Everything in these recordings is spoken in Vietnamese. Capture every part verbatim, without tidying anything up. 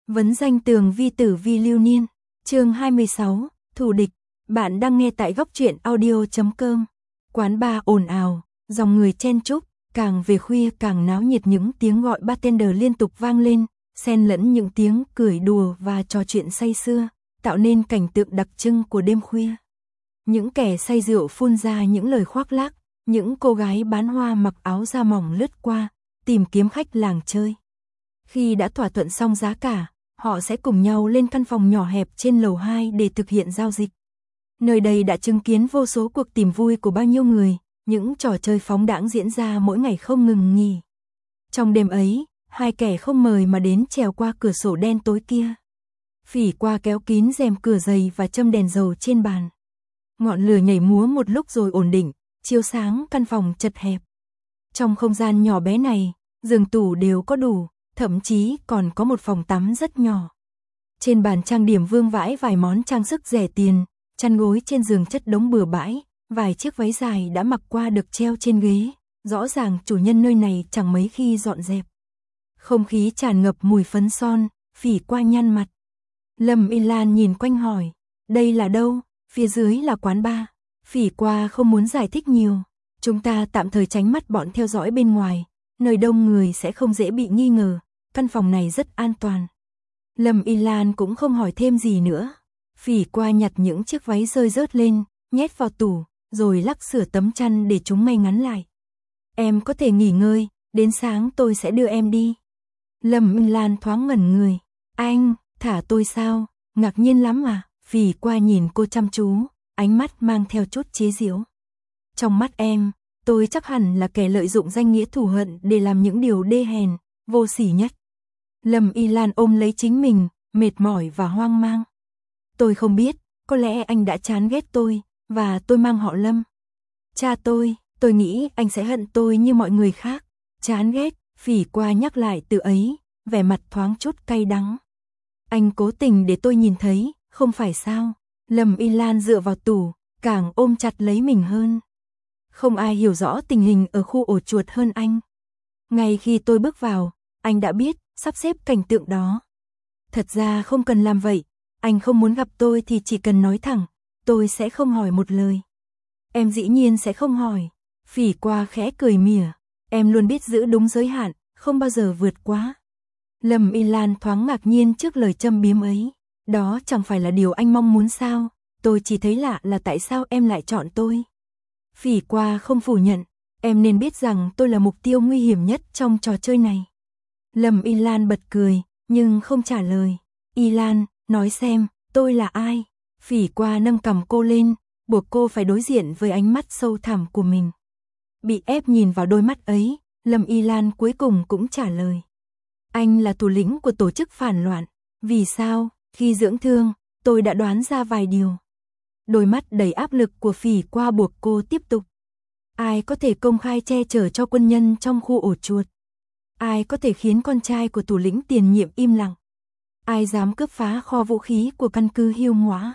Vấn danh tường vi tử vi lưu niên, chương hai mươi sáu, thù địch. Bạn đang nghe tại góc truyện audio chấm com. Quán bar ồn ào, dòng người chen chúc, càng về khuya càng náo nhiệt, những tiếng gọi bartender liên tục vang lên, xen lẫn những tiếng cười đùa và trò chuyện say sưa, tạo nên cảnh tượng đặc trưng của đêm khuya. Những kẻ say rượu phun ra những lời khoác lác, những cô gái bán hoa mặc áo da mỏng lướt qua, tìm kiếm khách làng chơi. Khi đã thỏa thuận xong giá cả, họ sẽ cùng nhau lên căn phòng nhỏ hẹp trên lầu hai để thực hiện giao dịch. Nơi đây đã chứng kiến vô số cuộc tìm vui của bao nhiêu người, những trò chơi phóng đãng diễn ra mỗi ngày không ngừng nghỉ. Trong đêm ấy, hai kẻ không mời mà đến trèo qua cửa sổ đen tối kia. Phỉ qua kéo kín rèm cửa dày và châm đèn dầu trên bàn. Ngọn lửa nhảy múa một lúc rồi ổn định, chiếu sáng căn phòng chật hẹp. Trong không gian nhỏ bé này, giường tủ đều có đủ, thậm chí còn có một phòng tắm rất nhỏ. Trên bàn trang điểm vương vãi vài món trang sức rẻ tiền, chăn gối trên giường chất đống bừa bãi, vài chiếc váy dài đã mặc qua được treo trên ghế, rõ ràng chủ nhân nơi này chẳng mấy khi dọn dẹp. Không khí tràn ngập mùi phấn son, Phỉ qua nhăn mặt. Lâm Y Lan nhìn quanh hỏi, đây là đâu? Phía dưới là quán bar. Phỉ qua không muốn giải thích nhiều, chúng ta tạm thời tránh mắt bọn theo dõi bên ngoài, nơi đông người sẽ không dễ bị nghi ngờ, căn phòng này rất an toàn. Lâm Y Lan cũng không hỏi thêm gì nữa. Phỉ qua nhặt những chiếc váy rơi rớt lên, nhét vào tủ, rồi lắc sửa tấm chăn để chúng may ngắn lại. Em có thể nghỉ ngơi, đến sáng tôi sẽ đưa em đi. Lâm Y Lan thoáng ngẩn người. Anh, thả tôi sao? Ngạc nhiên lắm à? Phỉ qua nhìn cô chăm chú, ánh mắt mang theo chút chế giễu. Trong mắt em, tôi chắc hẳn là kẻ lợi dụng danh nghĩa thù hận để làm những điều đê hèn, vô sỉ nhất. Lâm Y Lan ôm lấy chính mình, mệt mỏi và hoang mang. Tôi không biết, có lẽ anh đã chán ghét tôi, và tôi mang họ Lâm. Cha tôi, tôi nghĩ anh sẽ hận tôi như mọi người khác. Chán ghét, Phỉ qua nhắc lại từ ấy, vẻ mặt thoáng chút cay đắng. Anh cố tình để tôi nhìn thấy, không phải sao? Lâm Y Lan dựa vào tủ, càng ôm chặt lấy mình hơn. Không ai hiểu rõ tình hình ở khu ổ chuột hơn anh. Ngay khi tôi bước vào, anh đã biết, sắp xếp cảnh tượng đó. Thật ra không cần làm vậy, anh không muốn gặp tôi thì chỉ cần nói thẳng, tôi sẽ không hỏi một lời. Em dĩ nhiên sẽ không hỏi. Phỉ qua khẽ cười mỉa, em luôn biết giữ đúng giới hạn, không bao giờ vượt quá. Lâm Y Lan thoáng ngạc nhiên trước lời châm biếm ấy. Đó chẳng phải là điều anh mong muốn sao? Tôi chỉ thấy lạ là tại sao em lại chọn tôi. Phỉ qua không phủ nhận, em nên biết rằng tôi là mục tiêu nguy hiểm nhất trong trò chơi này. Lâm Y Lan bật cười, nhưng không trả lời. Y Lan, nói xem, tôi là ai? Phỉ qua nâng cằm cô lên, buộc cô phải đối diện với ánh mắt sâu thẳm của mình. Bị ép nhìn vào đôi mắt ấy, Lâm Y Lan cuối cùng cũng trả lời. Anh là thủ lĩnh của tổ chức phản loạn. Vì sao? Khi dưỡng thương, tôi đã đoán ra vài điều. Đôi mắt đầy áp lực của Phỉ qua buộc cô tiếp tục. Ai có thể công khai che chở cho quân nhân trong khu ổ chuột? Ai có thể khiến con trai của thủ lĩnh tiền nhiệm im lặng? Ai dám cướp phá kho vũ khí của căn cứ Hiêu Ngõa?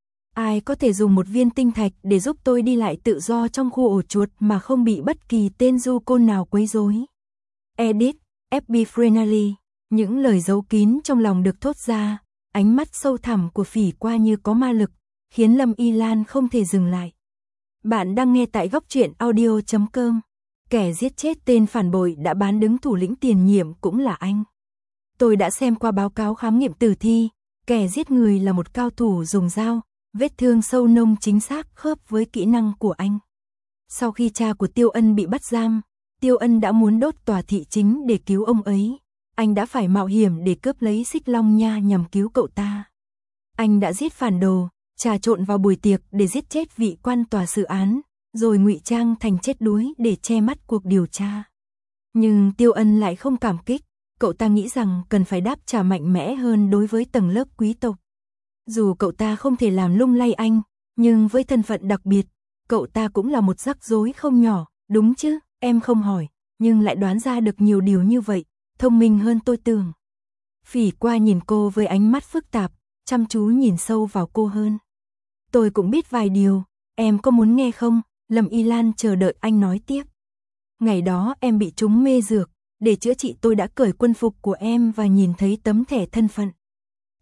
Ai có thể dùng một viên tinh thạch để giúp tôi đi lại tự do trong khu ổ chuột mà không bị bất kỳ tên du côn nào quấy rối? Edit, ép bê Frenally. Những lời giấu kín trong lòng được thốt ra, ánh mắt sâu thẳm của Phỉ qua như có ma lực, khiến Lâm Y Lan không thể dừng lại. Bạn đang nghe tại góc truyện audio chấm com. Kẻ giết chết tên phản bội đã bán đứng thủ lĩnh tiền nhiệm cũng là anh. Tôi đã xem qua báo cáo khám nghiệm tử thi, kẻ giết người là một cao thủ dùng dao, vết thương sâu nông chính xác khớp với kỹ năng của anh. Sau khi cha của Tiêu Ân bị bắt giam, Tiêu Ân đã muốn đốt tòa thị chính để cứu ông ấy. Anh đã phải mạo hiểm để cướp lấy Xích Long Nha nhằm cứu cậu ta. Anh đã giết phản đồ, trà trộn vào buổi tiệc để giết chết vị quan tòa xử án, rồi ngụy trang thành chết đuối để che mắt cuộc điều tra. Nhưng Tiêu Ân lại không cảm kích, cậu ta nghĩ rằng cần phải đáp trả mạnh mẽ hơn đối với tầng lớp quý tộc. Dù cậu ta không thể làm lung lay anh, nhưng với thân phận đặc biệt, cậu ta cũng là một rắc rối không nhỏ, đúng chứ? Em không hỏi, nhưng lại đoán ra được nhiều điều như vậy, thông minh hơn tôi tưởng. Phỉ qua nhìn cô với ánh mắt phức tạp, chăm chú nhìn sâu vào cô hơn. Tôi cũng biết vài điều, em có muốn nghe không? Lâm Y Lan chờ đợi anh nói tiếp. Ngày đó em bị trúng mê dược, để chữa trị tôi đã cởi quân phục của em và nhìn thấy tấm thẻ thân phận.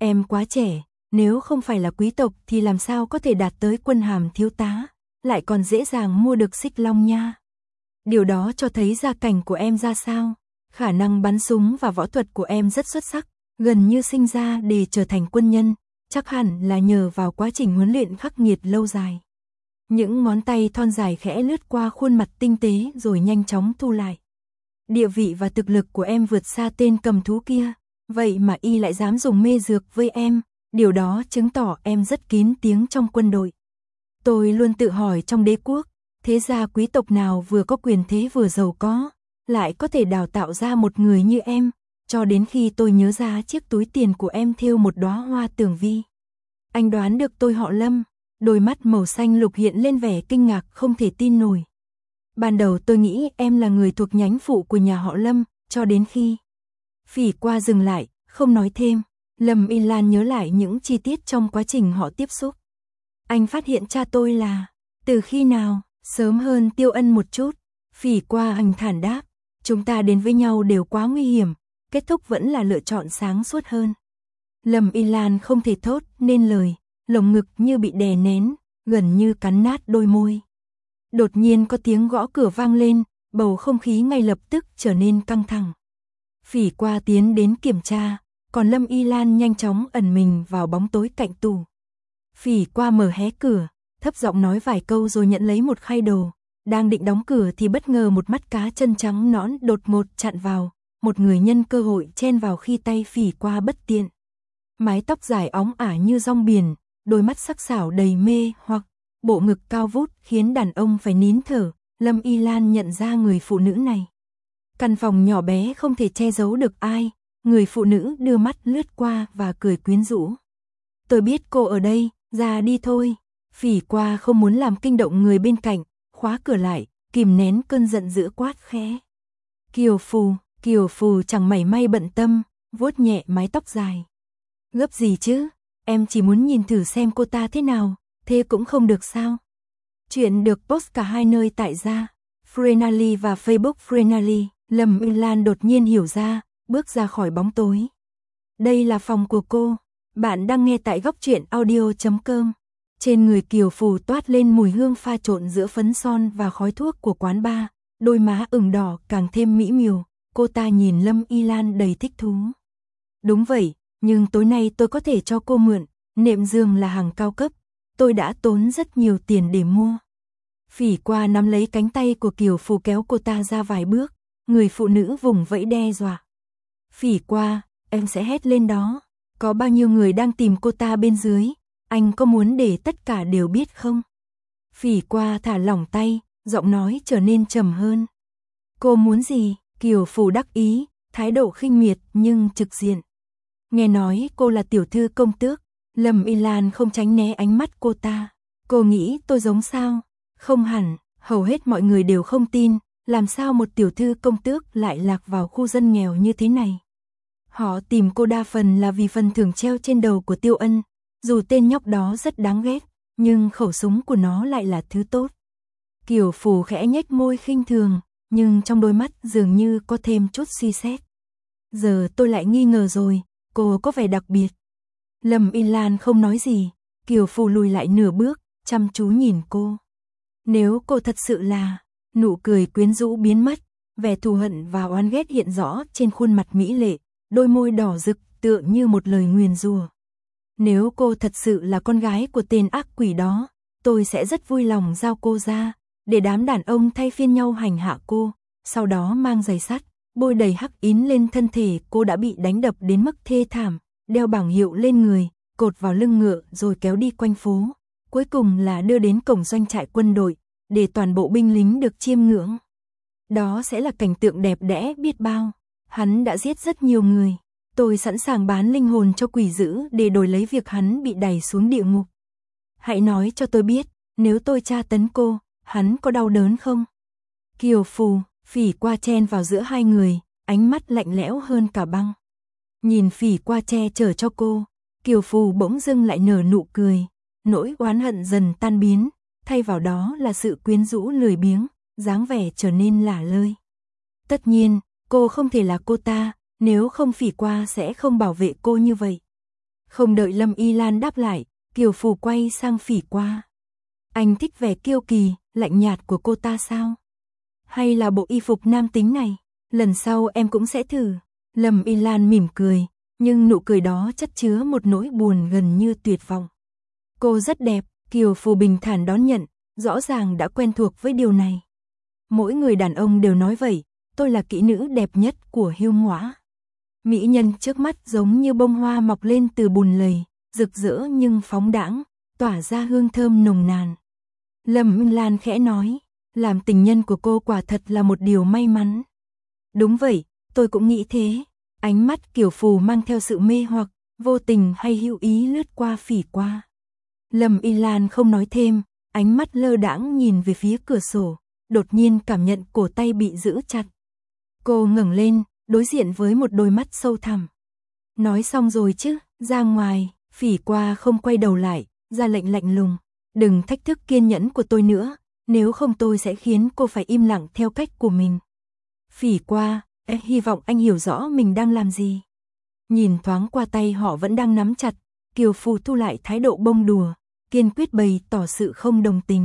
Em quá trẻ, nếu không phải là quý tộc thì làm sao có thể đạt tới quân hàm thiếu tá, lại còn dễ dàng mua được xích long nha. Điều đó cho thấy gia cảnh của em ra sao. Khả năng bắn súng và võ thuật của em rất xuất sắc, gần như sinh ra để trở thành quân nhân, chắc hẳn là nhờ vào quá trình huấn luyện khắc nghiệt lâu dài. Những ngón tay thon dài khẽ lướt qua khuôn mặt tinh tế rồi nhanh chóng thu lại. Địa vị và thực lực của em vượt xa tên cầm thú kia, vậy mà y lại dám dùng mê dược với em, điều đó chứng tỏ em rất kín tiếng trong quân đội. Tôi luôn tự hỏi trong đế quốc, thế gia quý tộc nào vừa có quyền thế vừa giàu có, lại có thể đào tạo ra một người như em, cho đến khi tôi nhớ ra chiếc túi tiền của em thêu một đóa hoa tường vi. Anh đoán được tôi họ Lâm, đôi mắt màu xanh lục hiện lên vẻ kinh ngạc không thể tin nổi. Ban đầu tôi nghĩ em là người thuộc nhánh phụ của nhà họ Lâm, cho đến khi Phỉ Qua dừng lại, không nói thêm. Lâm Y Lan nhớ lại những chi tiết trong quá trình họ tiếp xúc. Anh phát hiện cha tôi là, từ khi nào? Sớm hơn Tiêu Ân một chút. Phỉ Qua anh thản đáp, chúng ta đến với nhau đều quá nguy hiểm, kết thúc vẫn là lựa chọn sáng suốt hơn. Lâm Y Lan không thể thốt nên lời, lồng ngực như bị đè nén, gần như cắn nát đôi môi. Đột nhiên có tiếng gõ cửa vang lên, bầu không khí ngay lập tức trở nên căng thẳng. Phỉ Qua tiến đến kiểm tra, còn Lâm Y Lan nhanh chóng ẩn mình vào bóng tối cạnh tủ. Phỉ Qua mở hé cửa, thấp giọng nói vài câu rồi nhận lấy một khay đồ. Đang định đóng cửa thì bất ngờ một mắt cá chân trắng nõn đột ngột chặn vào, một người nhân cơ hội chen vào khi tay Phỉ Qua bất tiện. Mái tóc dài óng ả như rong biển, đôi mắt sắc sảo đầy mê hoặc, bộ ngực cao vút khiến đàn ông phải nín thở. Lâm Y Lan nhận ra người phụ nữ này. Căn phòng nhỏ bé không thể che giấu được ai, người phụ nữ đưa mắt lướt qua và cười quyến rũ. Tôi biết cô ở đây, ra đi thôi. Phỉ Qua không muốn làm kinh động người bên cạnh, khóa cửa lại, kìm nén cơn giận dữ quát khẽ. Kiều Phù, Kiều Phù chẳng mảy may bận tâm, vuốt nhẹ mái tóc dài. Gấp gì chứ, em chỉ muốn nhìn thử xem cô ta thế nào, thế cũng không được sao. Chuyện được post cả hai nơi tại gia, Frenally và Facebook Frenally. Lâm Y Lan đột nhiên hiểu ra, bước ra khỏi bóng tối. Đây là phòng của cô, bạn đang nghe tại góc truyện audio chấm com. Trên người Kiều Phù toát lên mùi hương pha trộn giữa phấn son và khói thuốc của quán bar, đôi má ửng đỏ càng thêm mỹ miều, cô ta nhìn Lâm Y Lan đầy thích thú. Đúng vậy, nhưng tối nay tôi có thể cho cô mượn, nệm giường là hàng cao cấp, tôi đã tốn rất nhiều tiền để mua. Phỉ Qua nắm lấy cánh tay của Kiều Phù kéo cô ta ra vài bước, người phụ nữ vùng vẫy đe dọa. Phỉ Qua, em sẽ hét lên đó, có bao nhiêu người đang tìm cô ta bên dưới, anh có muốn để tất cả đều biết không? Phỉ Qua thả lỏng tay, giọng nói trở nên trầm hơn. Cô muốn gì? Kiều Phù đắc ý, thái độ khinh miệt nhưng trực diện. Nghe nói cô là tiểu thư công tước, Lâm Y Lan không tránh né ánh mắt cô ta. Cô nghĩ tôi giống sao? Không hẳn, hầu hết mọi người đều không tin, làm sao một tiểu thư công tước lại lạc vào khu dân nghèo như thế này. Họ tìm cô đa phần là vì phần thưởng treo trên đầu của Tiêu Ân, dù tên nhóc đó rất đáng ghét, nhưng khẩu súng của nó lại là thứ tốt. Kiều Phù khẽ nhếch môi khinh thường, nhưng trong đôi mắt dường như có thêm chút suy xét. Giờ tôi lại nghi ngờ rồi, cô có vẻ đặc biệt. Lâm Y Lan không nói gì, Kiều Phù lùi lại nửa bước, chăm chú nhìn cô. Nếu cô thật sự là, nụ cười quyến rũ biến mất, vẻ thù hận và oán ghét hiện rõ trên khuôn mặt mỹ lệ, đôi môi đỏ rực tựa như một lời nguyền rủa. Nếu cô thật sự là con gái của tên ác quỷ đó, tôi sẽ rất vui lòng giao cô ra, để đám đàn ông thay phiên nhau hành hạ cô, sau đó mang giày sắt, bôi đầy hắc ín lên thân thể cô đã bị đánh đập đến mức thê thảm, đeo bảng hiệu lên người, cột vào lưng ngựa rồi kéo đi quanh phố, cuối cùng là đưa đến cổng doanh trại quân đội, để toàn bộ binh lính được chiêm ngưỡng. Đó sẽ là cảnh tượng đẹp đẽ biết bao. Hắn đã giết rất nhiều người. Tôi sẵn sàng bán linh hồn cho quỷ dữ để đổi lấy việc hắn bị đày xuống địa ngục. Hãy nói cho tôi biết, nếu tôi tra tấn cô, hắn có đau đớn không? Kiều Phù, Phỉ Qua chen vào giữa hai người, ánh mắt lạnh lẽo hơn cả băng. Nhìn Phỉ Qua che chở cho cô, Kiều Phù bỗng dưng lại nở nụ cười, nỗi oán hận dần tan biến, thay vào đó là sự quyến rũ lười biếng, dáng vẻ trở nên lả lơi. Tất nhiên, cô không thể là cô ta, nếu không Phỉ Qua sẽ không bảo vệ cô như vậy. Không đợi Lâm Y Lan đáp lại, Kiều Phù quay sang Phỉ Qua. Anh thích vẻ kiêu kỳ, lạnh nhạt của cô ta sao? Hay là bộ y phục nam tính này? Lần sau em cũng sẽ thử. Lâm Y Lan mỉm cười, nhưng nụ cười đó chất chứa một nỗi buồn gần như tuyệt vọng. Cô rất đẹp, Kiều Phù bình thản đón nhận, rõ ràng đã quen thuộc với điều này. Mỗi người đàn ông đều nói vậy, tôi là kỹ nữ đẹp nhất của Hiêu Ngõa. Mỹ nhân trước mắt giống như bông hoa mọc lên từ bùn lầy, rực rỡ nhưng phóng đãng, tỏa ra hương thơm nồng nàn. Lâm Y Lan khẽ nói, làm tình nhân của cô quả thật là một điều may mắn. Đúng vậy, tôi cũng nghĩ thế. Ánh mắt Kiều Phù mang theo sự mê hoặc, vô tình hay hữu ý lướt qua Phỉ Qua. Lâm Y Lan không nói thêm, ánh mắt lơ đãng nhìn về phía cửa sổ, đột nhiên cảm nhận cổ tay bị giữ chặt. Cô ngẩng lên, đối diện với một đôi mắt sâu thẳm. Nói xong rồi chứ, ra ngoài. Phỉ Qua không quay đầu lại, ra lệnh lạnh lùng. Đừng thách thức kiên nhẫn của tôi nữa, nếu không tôi sẽ khiến cô phải im lặng theo cách của mình. Phỉ Qua, em hy vọng anh hiểu rõ mình đang làm gì. Nhìn thoáng qua tay họ vẫn đang nắm chặt, Kiều Phù thu lại thái độ bông đùa, kiên quyết bày tỏ sự không đồng tình.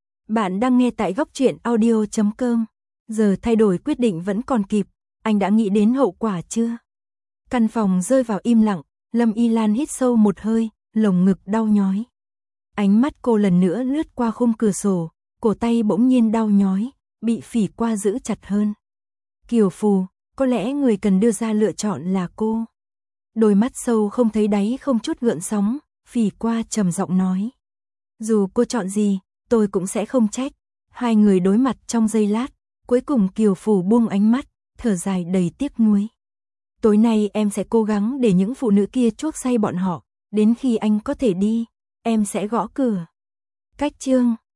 Bạn đang nghe tại góc truyện audio chấm com. Giờ thay đổi quyết định vẫn còn kịp, anh đã nghĩ đến hậu quả chưa? Căn phòng rơi vào im lặng, Lâm Y Lan hít sâu một hơi, lồng ngực đau nhói. Ánh mắt cô lần nữa lướt qua khung cửa sổ, cổ tay bỗng nhiên đau nhói, bị Phỉ Qua giữ chặt hơn. Kiều Phù, có lẽ người cần đưa ra lựa chọn là cô. Đôi mắt sâu không thấy đáy không chút gợn sóng, Phỉ Qua trầm giọng nói. Dù cô chọn gì, tôi cũng sẽ không trách. Hai người đối mặt trong giây lát, cuối cùng Kiều Phù buông ánh mắt, thở dài đầy tiếc nuối. Tối nay em sẽ cố gắng để những phụ nữ kia chuốc say bọn họ, đến khi anh có thể đi, em sẽ gõ cửa. Cách chương